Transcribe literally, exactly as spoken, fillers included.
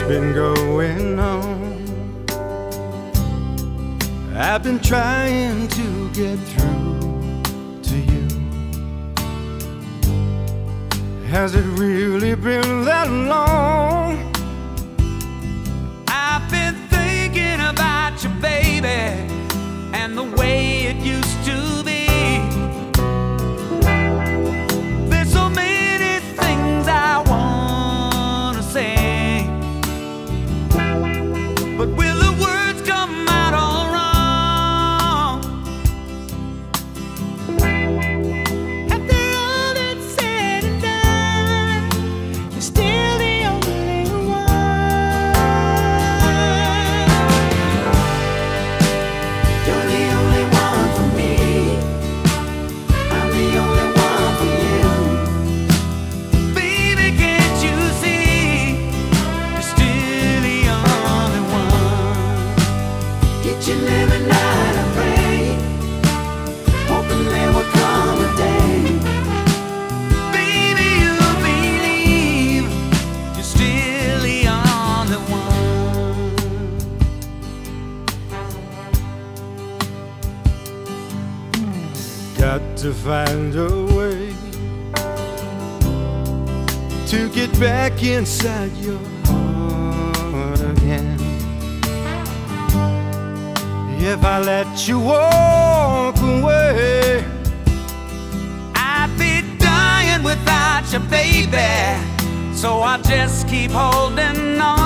been going on. I've been trying to get through to you. Has it really been that long? I've been thinking about you, baby, and the way it used to be. There's so many things I wanna say, but will the words come out all wrong? After all that's said and done, you're still the only one. You're the only one for me. I'm the only one for you. Baby, can't you see? You're still the only one. Each and every night I pray, hoping there will come a day, baby, you'll believe you're still the only one. Got to find a way to get back inside your heart again. If I let you walk away, I'd be dying without you, baby, so I'll just keep holding on.